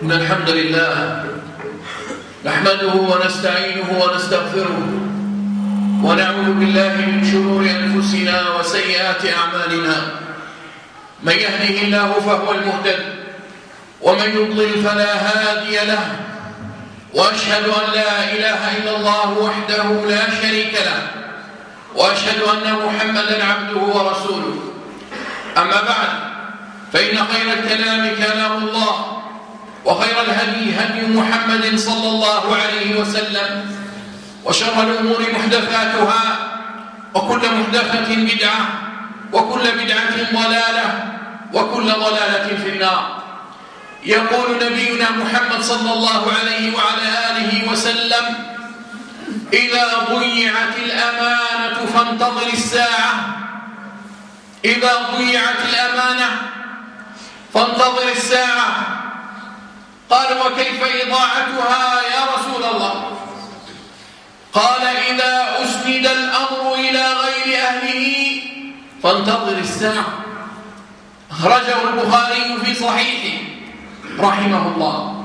إن الحمد لله نحمده ونستعينه ونستغفره ونعوذ بالله من شرور أنفسنا وسيئات أعمالنا. من يهده الله فهو المهتد ومن يضلل فلا هادي له، وأشهد أن لا إله إلا الله وحده لا شريك له، وأشهد أن محمدا عبده ورسوله. أما بعد، فإن خير الكلام كلام الله، وخير الهدي هدي محمد صلى الله عليه وسلم، وشر الأمور محدثاتها، وكل محدثة بدعة، وكل بدعة ضلالة، وكل ضلالة في النار. يقول نبينا محمد صلى الله عليه وعلى آله وسلم: إذا ضيعت الأمانة فانتظر الساعة. إذا ضيعت الأمانة فانتظر الساعة. قال: وكيف إضاعتها يا رسول الله؟ قال: إذا أسند الأمر إلى غير أهله فانتظر الساعة. أخرجه البخاري في صحيحه رحمه الله.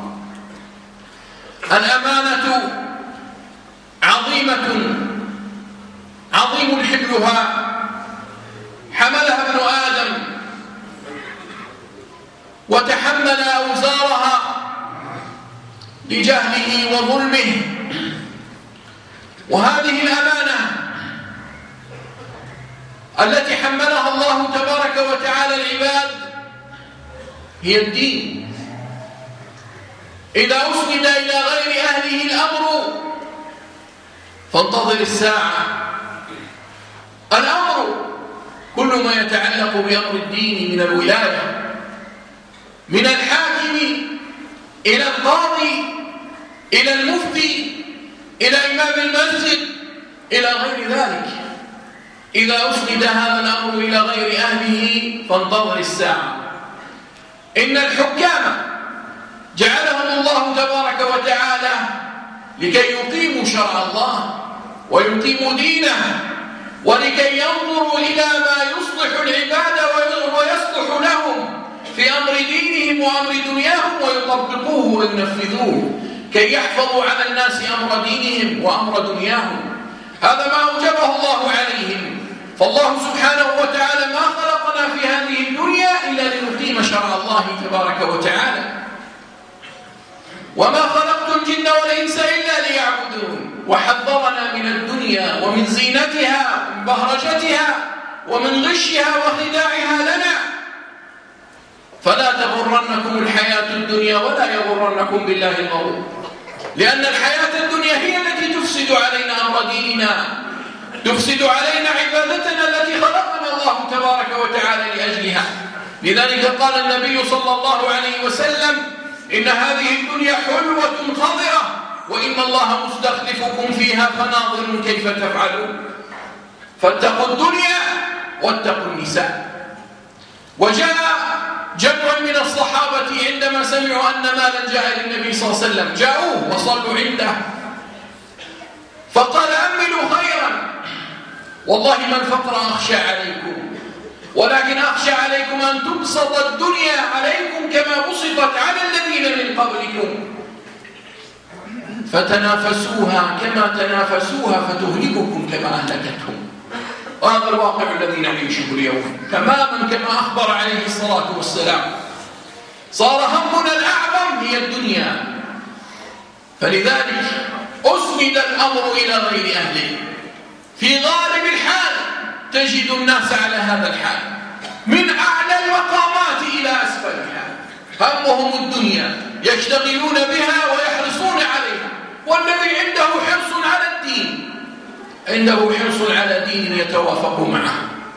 الأمانة عظيمة، عظيم حملها، حملها ابن آدم وتحمل أوزارها لجهله وظلمه. وهذه الأمانة التي حملها الله تبارك وتعالى العباد هي الدين. إذا أسند إلى غير أهله الأمر فانتظر الساعة. الأمر كل ما يتعلق بأمر الدين، من الولاية، من الحاكم إلى القاضي، إلى المفتي، إلى إمام المسجد، إلى غير ذلك. إذا أسند هذا الأمر إلى غير أهله فانتظر الساعة. إن الحكام جعلهم الله تبارك وتعالى لكي يقيموا شرع الله ويقيموا دينه، ولكي ينظروا إلى ما يصلح العباد ويصلح لهم في أمر دينهم وأمر دنياهم، ويطبقوه وينفذوه كي يحفظوا على الناس أمر دينهم وأمر دنياهم. هذا ما أوجبه الله عليهم. فالله سبحانه وتعالى ما خلقنا في هذه الدنيا إلا لنقيم شرع الله تبارك وتعالى. وما خلقت الجن والإنس إلا ليعبدون. وحذرنا من الدنيا ومن زينتها ومن بهرجتها ومن غشها وخداعها لنا. فلا تغرنكم الحياة الدنيا ولا يغرنكم بالله الغرور، لأن الحياة الدنيا هي التي تفسد علينا أمر ديننا، تفسد علينا عبادتنا التي خلقنا الله تبارك وتعالى لأجلها. لذلك قال النبي صلى الله عليه وسلم: إن هذه الدنيا حلوة خضرة، وإن الله مستخلفكم فيها فناظر كيف تفعلون. فاتقوا الدنيا واتقوا النساء. وجاء جمع من الصحابة عندما سمعوا أن مالا جاء للنبي صلى الله عليه وسلم، جاءوه وصلوا عنده، فقال: أملوا خيرا، والله ما الفقر أخشى عليكم، ولكن أخشى عليكم أن تبسط الدنيا عليكم كما بسطت على الذين من قبلكم، فتنافسوها كما تنافسوها فتهلككم كما أهلكتهم. وهذا الواقع الذي نعيشه اليوم تماما كما أخبر عليه الصلاة والسلام. صار همنا الأعظم هي الدنيا، فلذلك أسند الأمر إلى غير أهله. في غالب الحال تجد الناس على هذا الحال، من أعلى المقامات إلى أسفلها، همهم الدنيا، يشتغلون بها ويحرصون عليها. والذي عنده حرص على الدين عنده حرص على دين يتوافق معه،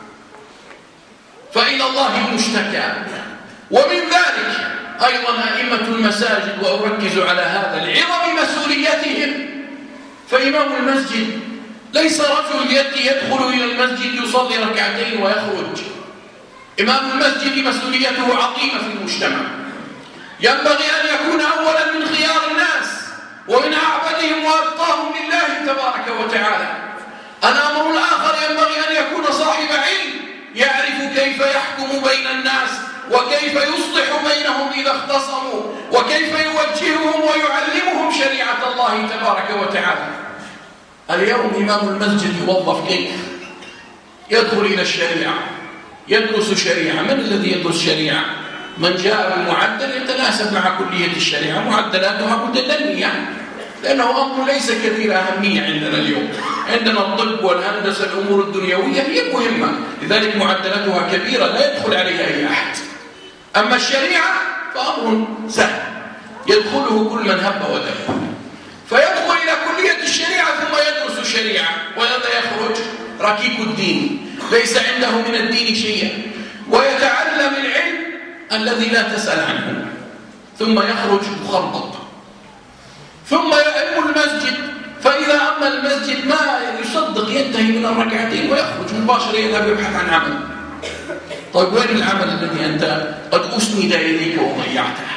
فإلى الله المشتكى. ومن ذلك أيضا أئمة المساجد، وأركز على هذا لعظم مسؤوليتهم. فإمام المسجد ليس رجل يدخل إلى المسجد يصلي ركعتين ويخرج. إمام المسجد مسؤوليته عظيمة في المجتمع، ينبغي أن يكون أولا من خيار الناس ومن أعبدهم وأتقاهم لله تبارك وتعالى. الأمر الآخر ينبغي أن يكون صاحب علم، يعرف كيف يحكم بين الناس وكيف يصلح بينهم إذا اختصموا وكيف يوجههم ويعلمهم شريعة الله تبارك وتعالى. اليوم إمام المسجد يوظف كيف؟ يدخل إلى الشريعة، يدرس شريعة. من الذي يدرس شريعة؟ من جاء بمعدل يتناسب مع كلية الشريعة، معدلاتها متدنية، لأنه أمر ليس كثير أهمية عندنا اليوم. عندنا الطب والهندسة، الأمور الدنيوية هي مهمة، لذلك معدلاتها كبيرة لا يدخل عليها أي أحد. أما الشريعة فأمر سهل يدخله كل من هب ودب، فيدخل إلى كلية الشريعة ثم يدرس الشريعة، وهذا يخرج ركيك الدين ليس عنده من الدين شيئا، ويتعلم العلم الذي لا تسأل عنه، ثم يخرج مخربط، ثم يأم المسجد، فإذا أما المسجد ما يصدق ينتهي من الركعتين ويخرج مباشرة يذهب يبحث عن عمل. طيب وين العمل الذي أنت قد أسند إليك وضيعته؟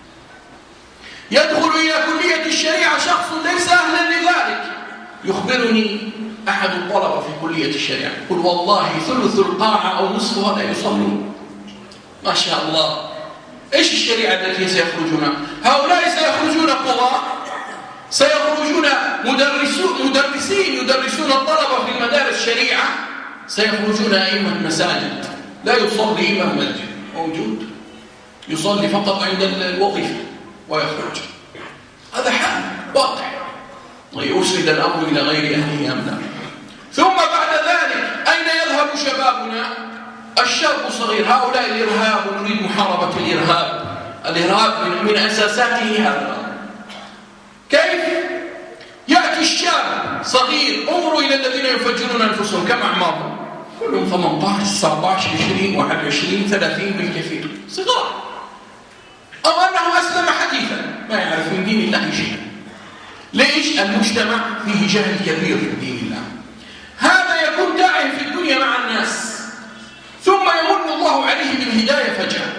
يدخل إلى كلية الشريعة شخص ليس أهلا لذلك. يخبرني أحد الطلبة في كلية الشريعة يقول والله ثلث القاعة أو نصفها لا يصلون. ما شاء الله. إيش الشريعة التي سيخرجون؟ هؤلاء سيخرجون قضاة، سيخرجون مدرسين يدرسون الطلبة في المدارس الشريعة، سيخرجون أئمة مساجد. لا يصلي إمام مسجد موجود، يصلي فقط عند الوظيفة ويخرج. هذا حال واضح، ويسند الأمر إلى غير أهله أم لا. ثم بعد ذلك أين يذهب شبابنا؟ الشاب صغير. هؤلاء الإرهاب، ونريد محاربة الإرهاب. الإرهاب من أساساته هذا. كيف يأتي الشاب صغير؟ انظروا إلى الذين يفجرون أنفسهم، كم أعمارهم؟ كلهم 18 19 20 21 30 بالكثير، صغار، أو أنه أسلم حديثا ما يعرف من دين الله شيئا. ليش؟ المجتمع فيه جهل كبير في دين الله. هذا يكون داعٍ في الدنيا مع الناس، ثم يمن الله عليه بالهداية فجأة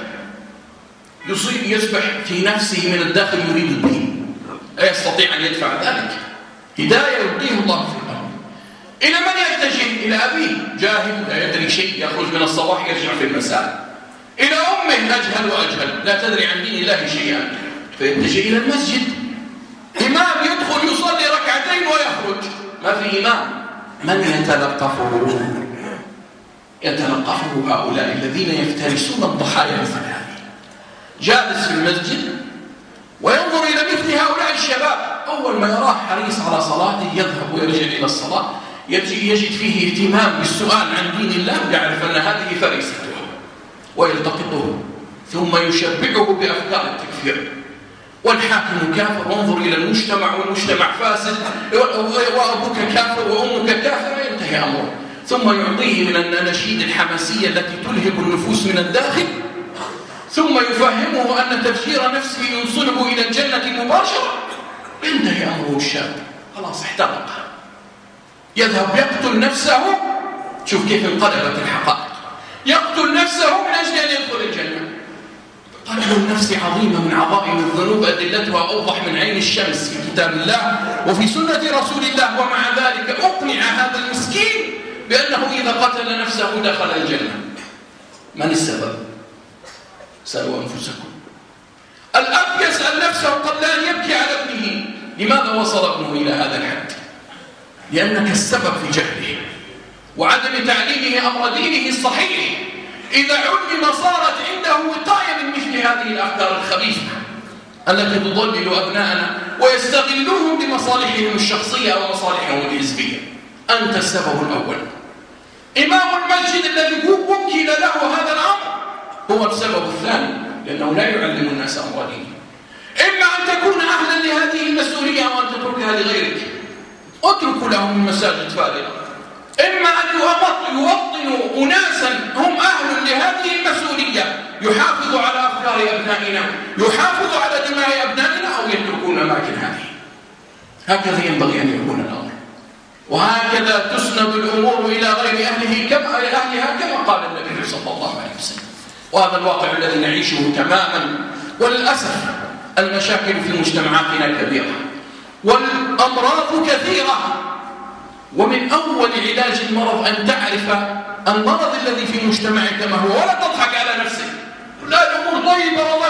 يصبح في نفسه من الداخل يريد الدين، لا يستطيع أن يدفع ذلك. هداية يلقيه الله في الأرض. إلى من يتجه؟ إلى أبيه جاهل لا يدري شيء، يخرج من الصباح يرجع في المساء. إلى أمه أجهل وأجهل لا تدري عن دين الله شيئا، فيتجه إلى المسجد. إمام يدخل يصلي ركعتين ويخرج، ما في إمام. من يتلقفه؟ يتلقفه هؤلاء الذين يفترسون الضحايا مثل هذه. جالس في المسجد وينظر إلى مثل هؤلاء الشباب، أول ما يراه حريص على صلاته يذهب ويرجع إلى الصلاة، يجد فيه اهتمام بالسؤال عن دين الله، يعرف أن هذه فريسته ويلتقطه، ثم يشبعه بأفكار التكفير. والحاكم كافر، وانظر إلى المجتمع والمجتمع فاسد، وأبوك كافر وأمك كافر، ينتهي أمره. ثم يعطيه من النشيد الحماسية التي تلهب النفوس من الداخل، ثم يفهمه أن تفجير نفسه يوصله إلى الجنة مباشرة، ينتهي أمره. الشاب خلاص احترق، يذهب يقتل نفسه. شوف كيف انقلبت الحقائق. يقتل نفسه من أجل أن يدخل الجنة. قتل النفس عظيمة من عظائم الذنوب، أدلتها أوضح من عين الشمس في كتاب الله وفي سنة رسول الله، ومع ذلك أقنع هذا المسكين بأنه إذا قتل نفسه دخل الجنة. من السبب؟ سألوا أنفسكم. الأب يسأل نفسه قبل أن يبكي على ابنه، لماذا وصل ابنه إلى هذا الحد؟ لأنك السبب في جهله وعدم تعليمه أمر دينه الصحيح. إذا علم صارت عنده وقاية من مثل هذه الأفكار الخبيثة التي تضلل أبناءنا ويستغلوهم بمصالحهم الشخصية أو مصالحهم الحزبية. أنت السبب الأول. إمام المسجد الذي وكل له هذا الأمر هو السبب الثاني، لأنه لا يعلم الناس أمر دينهم. إما أن تكون أهلا لهذه المسؤولية وأن تتركها لغيرك، اتركوا لهم المساجد فارغة. إما أن يوطنوا أناسا هم أهل لهذه المسؤولية، يحافظوا على أفكار أبنائنا، يحافظوا على دماء أبنائنا، أو يتركون أماكن هذه. هكذا ينبغي أن يكون الأمر، وهكذا تسند الأمور إلى غير أهلها كما قال النبي صلى الله عليه وسلم. وهذا الواقع الذي نعيشه تماما. وللأسف المشاكل في مجتمعاتنا كبيرة والأمراض كثيرة، ومن أول علاج المرض أن تعرف المرض الذي في مجتمعك ما هو، ولا تضحك على نفسك. لا الأمور طيبة والله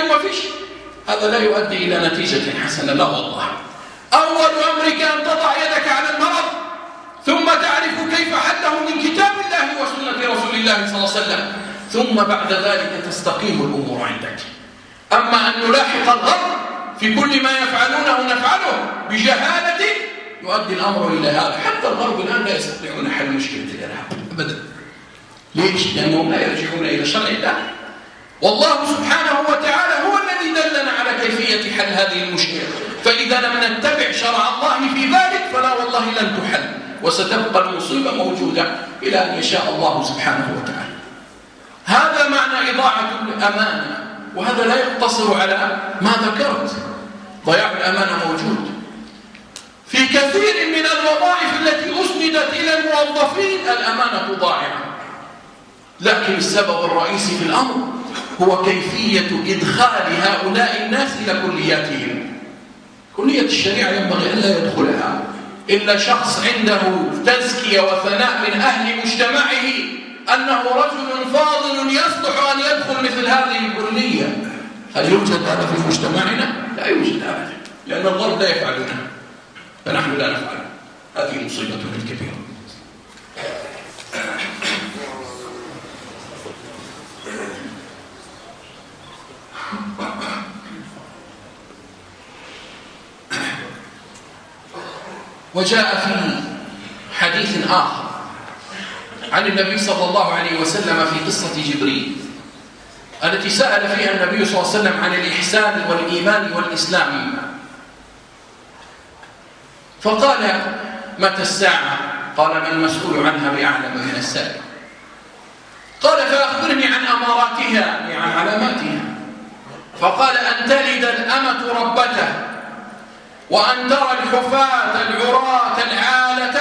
وما فيش، هذا لا يؤدي إلى نتيجة حسنة، لا والله. أول أمرك أن تضع يدك على المرض، ثم تعرف كيف حله من كتاب الله وسنة رسول الله صلى الله عليه وسلم، ثم بعد ذلك تستقيم الأمور عندك. أما أن نلاحق الغرب في كل ما يفعلونه نفعله بجهالة يؤدي الأمر إلى هذا. حتى الغرب الآن لا يستطيعون حل مشكلة الإرهاب أبدا. ليش؟ لأنهم لا يرجعون إلى شرع الله، والله سبحانه وتعالى هو الذي دلنا على كيفية حل هذه المشكلة. فإذا لم نتبع شرع الله في ذلك فلا والله لن تحل، وستبقى المصيبة موجودة إلى أن يشاء الله سبحانه وتعالى. هذا معنى إضاعة الأمانة، وهذا لا يقتصر على ما ذكرت. ضياع الأمانة موجود في كثير من الوظائف التي أسندت إلى الموظفين، الأمانة ضائعة. لكن السبب الرئيسي في الأمر هو كيفية إدخال هؤلاء الناس إلى كلياتهم. كلية الشريعة ينبغي أن لا يدخلها إلا شخص عنده تزكية وثناء من أهل مجتمعه أنه رجل فاضل يصلح أن يدخل مثل هذه الكلية. هل يوجد هذا في مجتمعنا؟ لا يوجد أبدا، لأن الغرب لا يفعلونها فنحن لا نفعل. هذه مصيبتنا الكبيرة. وجاء في حديث آخر عن النبي صلى الله عليه وسلم في قصة جبريل التي سأل فيها النبي صلى الله عليه وسلم عن الإحسان والإيمان والإسلام، فقال: متى الساعة؟ قال: ما المسؤول عنها بأعلم من السائل. قال: فأخبرني عن أماراتها، يعني عن علاماتها. فقال: أن تلد الأمة ربتها، وأن ترى الحفاة العراة العالة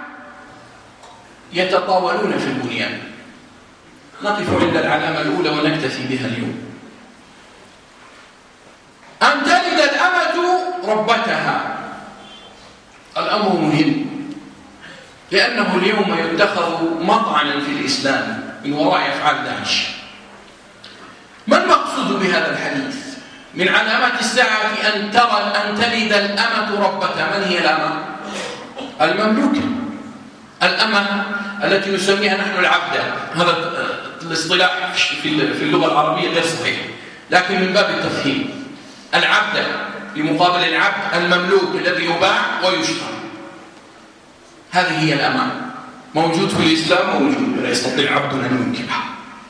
يتطاولون في البنيان. نقف عند العلامة الأولى ونكتفي بها اليوم. أن تلد الأمة ربتها، الأمر مهم، لأنه اليوم يتخذ مطعنا في الإسلام من وراء أفعال داعش. ما المقصود بهذا الحديث؟ من علامات الساعة أن تلد الأمة ربتها. من هي الأمة؟ المملوكة، الأمة التي نسميها نحن العبدة. هذا الاصطلاح في اللغة العربية غير صحيح، لكن من باب التفهيم العبدة بمقابل العبد المملوك الذي يباع ويشترى. هذه هي الأمة. موجود في الإسلام، موجود، لا يستطيع عبد أن ينكرها.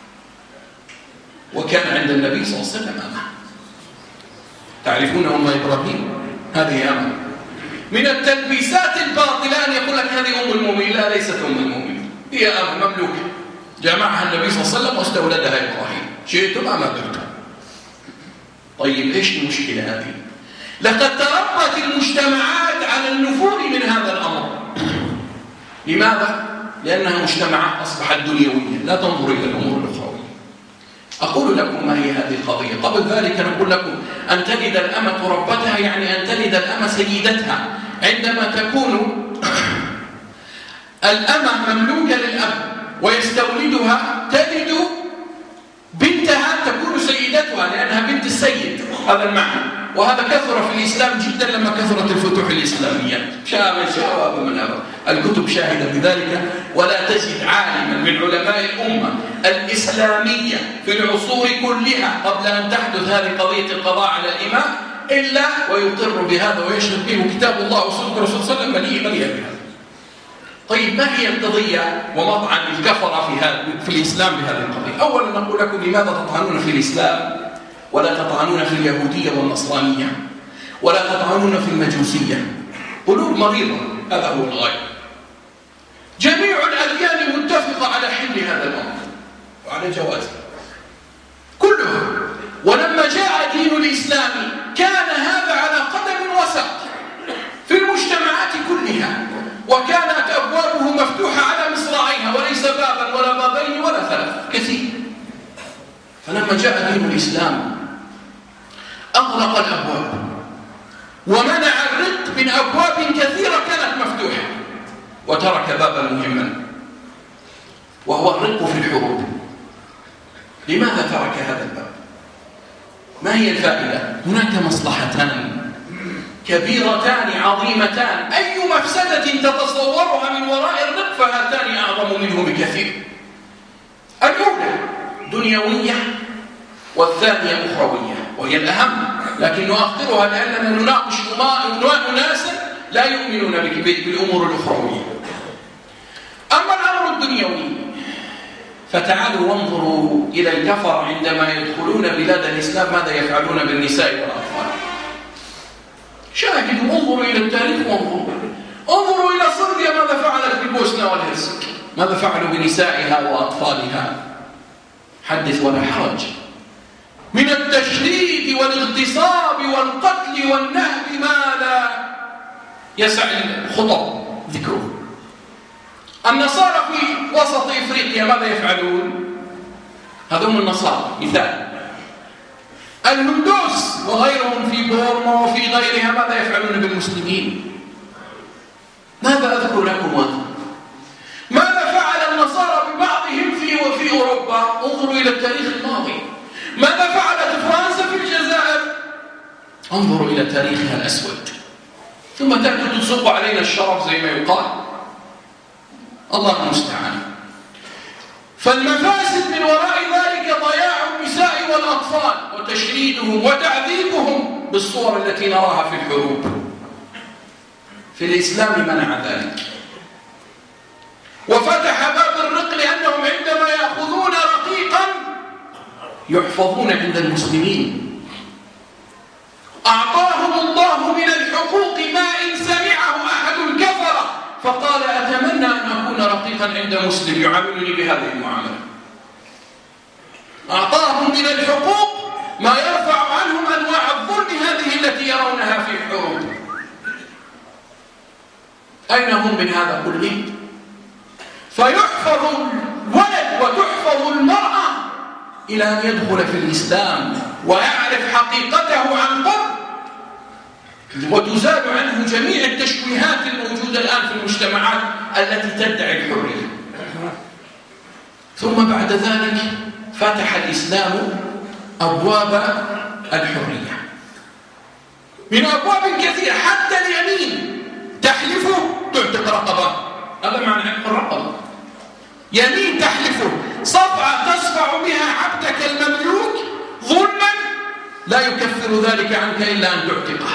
وكان عند النبي صلى الله عليه وسلم أمة. تعرفون أم إبراهيم؟ هذه أمة. من التلبيسات الباطلة أن يقول لك هذه أم المؤمنين. لا، ليست أم المؤمنين، هي أمة مملوكة جمعها النبي صلى الله عليه وسلم واستولدها إبراهيم. شئتم أم أبيتم. طيب إيش المشكلة هذه؟ لقد تربت المجتمعات على النفور من هذا الأمر. لماذا؟ لأنها مجتمعات أصبحت دنيوية لا تنظر إلى الأمور الأخروية. أقول لكم ما هي هذه القضية. قبل ذلك نقول لكم أن تلد الأمة ربتها، يعني أن تلد الأمة سيدتها. عندما تكون الأمة مملوكة للأب ويستولدها، تلد بنتها تكون سيدتها لأنها بنت السيد. هذا المعنى، وهذا كثر في الإسلام جدا لما كثرت الفتوح الإسلامية. شاء من شاء وأبى من أبى، الكتب شاهدة بذلك. ولا تجد عالما من علماء الأمة الإسلامية في العصور كلها قبل أن تحدث هذه قضية القضاء على الإماء إلا ويقر بهذا ويشهد به كتاب الله وسنة الرسول صلى الله عليه وسلم مليئة بهذا. طيب ما هي القضية ومطعن الكفرة في الإسلام بهذه القضية؟ أولا نقول لكم لماذا تطعنون في الإسلام ولا تطعنون في اليهودية والنصرانية ولا تطعنون في المجوسية؟ قلوب مريضة، هذا هو الغاية. جميع الأديان متفقة على حل هذا الأمر وعلى جوازه كلها. ولما جاء دين الإسلام كان هذا على قدم وساق في المجتمعات كلها، وكانت أبوابه مفتوحة على مصراعيها وليس بابا ولا بابين ولا ثلاث، كثير. فلما جاء دين الإسلام أغلق الأبواب ومنع الرق من أبواب كثيرة كانت مفتوحة، وترك بابا مهما وهو الرق في الحروب. لماذا ترك هذا الباب؟ ما هي الفائدة؟ هناك مصلحتان كبيرتان عظيمتان، أي مفسدة تتصورها من وراء الرق فهاتان أعظم منه بكثير. الأولى دنيوية والثانية أخروية، وهي الأهم، لكن نؤخرها لأننا نناقش أناسا لا يؤمنون بالأمور الأخروية. أما الأمر الدنيوي فتعالوا وانظروا إلى الكفر عندما يدخلون بلاد الإسلام ماذا يفعلون بالنساء والأطفال. شاهدوا، انظروا إلى التاريخ انظروا إلى صربيا ماذا فعلت بالبوسنة والهرسك، ماذا فعلوا بنسائها وأطفالها. حدث ولا حرج، من التشديد والاغتصاب والقتل والنهب ما لا يسع الخطب ذكره. النصارى في وسط إفريقيا ماذا يفعلون؟ هذول النصارى مثال. الهندوس وغيرهم في بورما وفي غيرها ماذا يفعلون بالمسلمين؟ ماذا أذكر لكم؟ ماذا فعل النصارى ببعضهم في أوروبا؟ انظروا إلى التاريخ الماضي. ماذا فعلت فرنسا في الجزائر؟ انظروا إلى تاريخها الأسود. ثم تأتي تصب علينا الشرف زي ما يقال. الله المستعان. فالمفاسد من وراء ذلك ضياع النساء والأطفال وتشريدهم وتعذيبهم بالصور التي نراها في الحروب. في الإسلام منع ذلك وفتح باب الرق، لأنهم عندما يأخذون رقيقا يحفظون عند المسلمين. أعطاهم الله من الحقوق ما إن سمعه أحد الكفرة فقال أتمنى أن أكون رقيقا عند مسلم يعاملني بهذه المعاملة. أعطاهم من الحقوق ما يرفع عنهم أنواع الظلم هذه التي يرونها في الحروب. أين هم من هذا كله؟ فيحفظ الولد وتحفظ المرأة إلى أن يدخل في الإسلام ويعرف حقيقته عن قرب، وتزال عنه جميع التشويهات الموجودة الآن في المجتمعات التي تدعي الحرية. ثم بعد ذلك فتح الإسلام أبواب الحرية من أبواب كثيرة، حتى اليمين تحلفه تعتق رقبة، هذا معنى عتق الرقبة. يمين تحلفه صفعة تصفع بها عبدك المملوك ظلما لا يكفر ذلك عنك إلا أن تعتقه.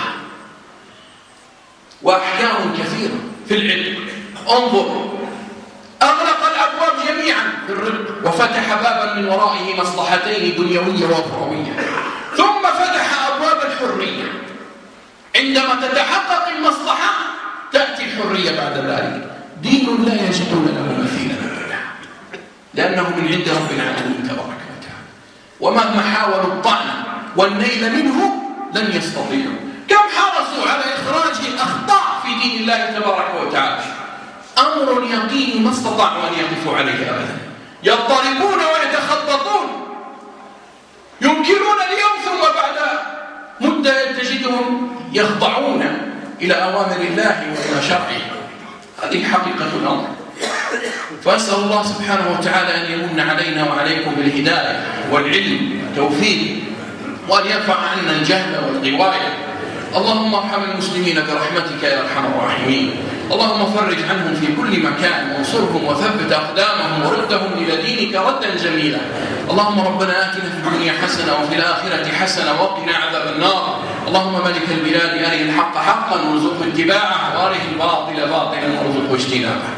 وأحكام كثيرة في العتق. انظر، أغلق الأبواب جميعا في الرق وفتح بابا من ورائه مصلحتين دنيوية وأخروية، ثم فتح أبواب الحرية. عندما تتحقق المصلحة تأتي الحرية بعد ذلك. دين لا يجدون له مثيلا لأنه من عند رب العالمين تبارك وتعالى، ومهما حاولوا الطعن والنيل منه لن يستطيعوا. كم حرصوا على إخراج الأخطاء في دين الله تبارك وتعالى، أمر يقيني ما استطاعوا أن يقفوا عليه أبدا. يضطربون ويتخبطون، ينكرون اليوم ثم بعد مدة تجدهم يخضعون إلى أوامر الله وإلى شرعه. هذه حقيقة الأمر. فأسأل الله سبحانه وتعالى أن يمن علينا وعليكم بالهداية والعلم والتوفيق، وأن يرفع عنا الجهل والغواية. اللهم ارحم المسلمين برحمتك يا أرحم الراحمين. اللهم فرج عنهم في كل مكان وانصرهم وثبت أقدامهم وردهم إلى دينك ردا جميلا. اللهم ربنا آتنا في الدنيا حسنة وفي الآخرة حسنة وقنا عذاب النار. اللهم ملك البلاد أرنا الحق حقا وارزقنا اتباعه، وأرنا الباطل باطلا وارزقنا اجتنابه.